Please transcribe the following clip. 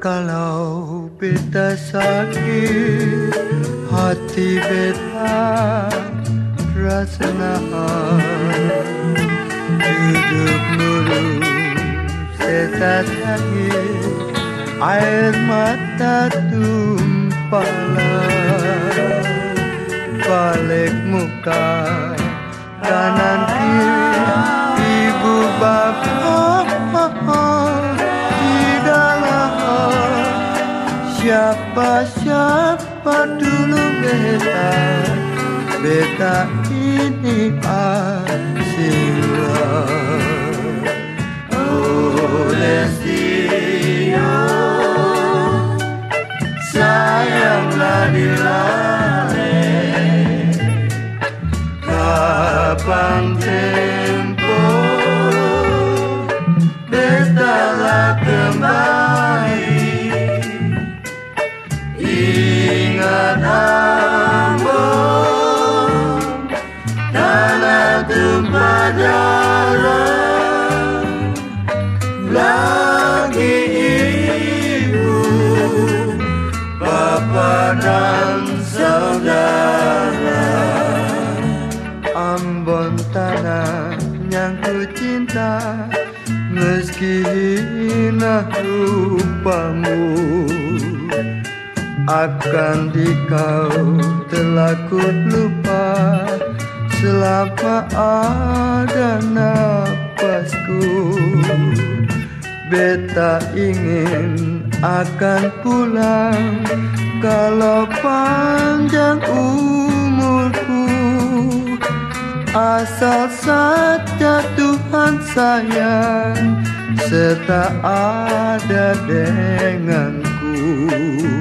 Kalau beta sakit, hati beta rasana duduk nurut seta sakit, air mata tumpah balik muka kanan kiri, ibu bapak siapa dulu beta ini asila. Oh Lestio, sayanglah dilale, kapan tempo beta lah kembali. Ingat ambon, tanah tumpah darah, lagi ibu, bapa dan saudara. Ambon tanah yang ku cinta, meski hina rupamu, akan dikau telah ku lupa selama ada napasku. Beta ingin akan pulang kalau panjang umurku, asal saja Tuhan sayang serta ada denganku.